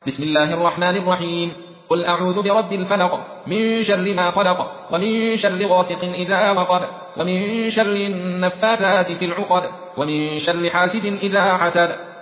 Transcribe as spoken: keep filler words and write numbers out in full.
بسم الله الرحمن الرحيم. قل أعوذ برب الفلق من شر ما خلق ومن شر غاسق إذا وقب ومن شر النفاثات في العقد ومن شر حاسد إذا حسد